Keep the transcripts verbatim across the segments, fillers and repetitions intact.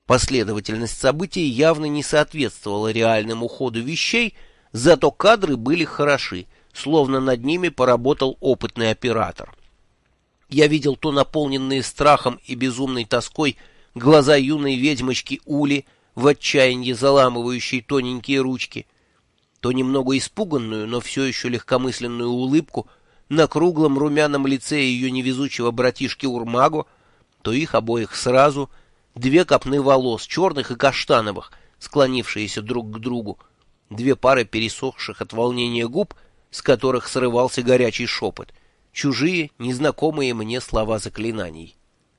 Последовательность событий явно не соответствовала реальному ходу вещей, зато кадры были хороши, словно над ними поработал опытный оператор. Я видел то наполненные страхом и безумной тоской глаза юной ведьмочки Ули, в отчаянии заламывающей тоненькие ручки, то немного испуганную, но все еще легкомысленную улыбку на круглом румяном лице ее невезучего братишки Урмаго, то их обоих сразу, две копны волос, черных и каштановых, склонившиеся друг к другу, две пары пересохших от волнения губ, с которых срывался горячий шепот, чужие, незнакомые мне слова заклинаний.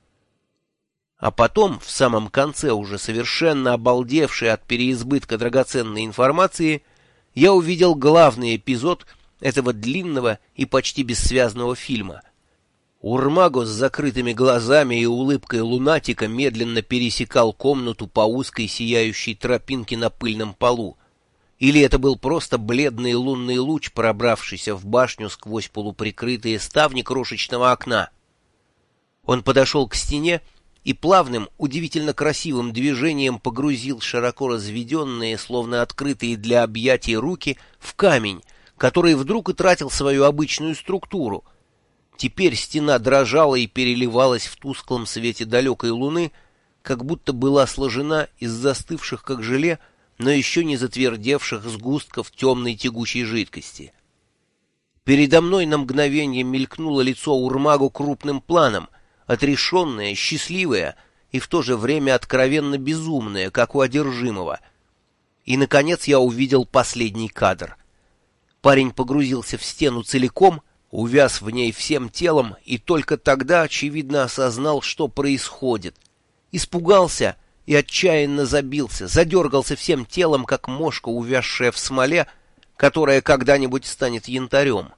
А потом, в самом конце, уже совершенно обалдевший от переизбытка драгоценной информации, я увидел главный эпизод этого длинного и почти бессвязного фильма. Урмаго с закрытыми глазами и улыбкой лунатика медленно пересекал комнату по узкой сияющей тропинке на пыльном полу. Или это был просто бледный лунный луч, пробравшийся в башню сквозь полуприкрытые ставни крошечного окна. Он подошел к стене и плавным, удивительно красивым движением погрузил широко разведенные, словно открытые для объятий руки, в камень, который вдруг утратил свою обычную структуру. Теперь стена дрожала и переливалась в тусклом свете далекой луны, как будто была сложена из застывших, как желе, но еще не затвердевших сгустков темной тягучей жидкости. Передо мной на мгновение мелькнуло лицо Урмаго крупным планом, отрешенное, счастливое и в то же время откровенно безумное, как у одержимого. И, наконец, я увидел последний кадр. Парень погрузился в стену целиком, увяз в ней всем телом и только тогда, очевидно, осознал, что происходит. Испугался и отчаянно забился, задергался всем телом, как мошка, увязшая в смоле, которая когда-нибудь станет янтарем.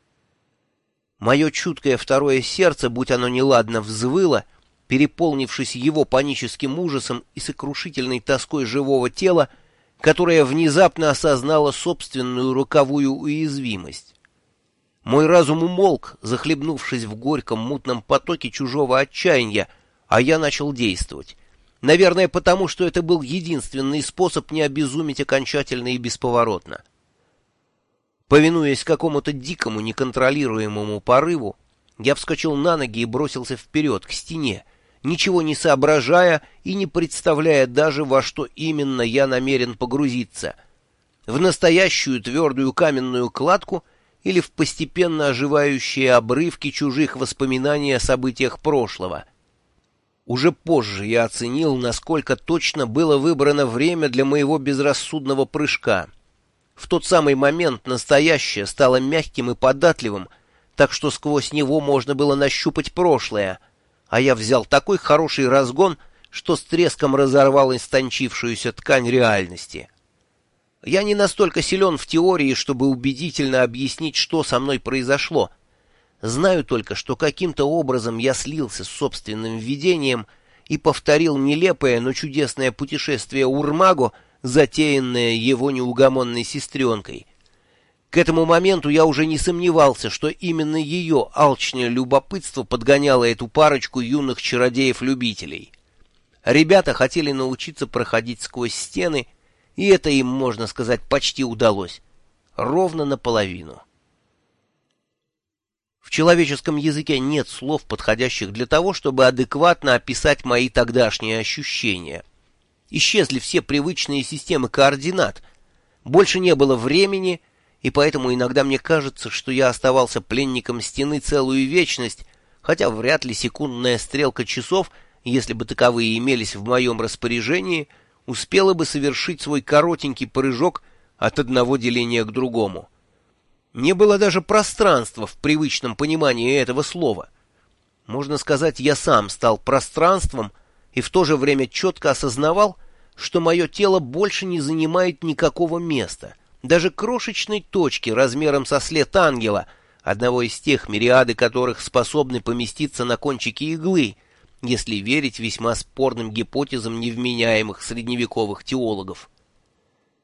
Мое чуткое второе сердце, будь оно неладно, взвыло, переполнившись его паническим ужасом и сокрушительной тоской живого тела, которое внезапно осознало собственную роковую уязвимость. Мой разум умолк, захлебнувшись в горьком мутном потоке чужого отчаяния, а я начал действовать. Наверное, потому что это был единственный способ не обезуметь окончательно и бесповоротно. Повинуясь какому-то дикому, неконтролируемому порыву, я вскочил на ноги и бросился вперед, к стене, ничего не соображая и не представляя даже, во что именно я намерен погрузиться — в настоящую твердую каменную кладку или в постепенно оживающие обрывки чужих воспоминаний о событиях прошлого. Уже позже я оценил, насколько точно было выбрано время для моего безрассудного прыжка. В тот самый момент настоящее стало мягким и податливым, так что сквозь него можно было нащупать прошлое, а я взял такой хороший разгон, что с треском разорвал истончившуюся ткань реальности. Я не настолько силен в теории, чтобы убедительно объяснить, что со мной произошло. Знаю только, что каким-то образом я слился с собственным видением и повторил нелепое, но чудесное путешествие Урмаго, затеянное его неугомонной сестренкой. К этому моменту я уже не сомневался, что именно ее алчное любопытство подгоняло эту парочку юных чародеев-любителей. Ребята хотели научиться проходить сквозь стены, и это им, можно сказать, почти удалось. Ровно наполовину. В человеческом языке нет слов, подходящих для того, чтобы адекватно описать мои тогдашние ощущения. Исчезли все привычные системы координат. Больше не было времени, и поэтому иногда мне кажется, что я оставался пленником стены целую вечность, хотя вряд ли секундная стрелка часов, если бы таковые имелись в моем распоряжении, успела бы совершить свой коротенький прыжок от одного деления к другому. Не было даже пространства в привычном понимании этого слова. Можно сказать, я сам стал пространством, и в то же время четко осознавал, что мое тело больше не занимает никакого места, даже крошечной точки размером со след ангела, одного из тех, мириады которых способны поместиться на кончике иглы, если верить весьма спорным гипотезам невменяемых средневековых теологов.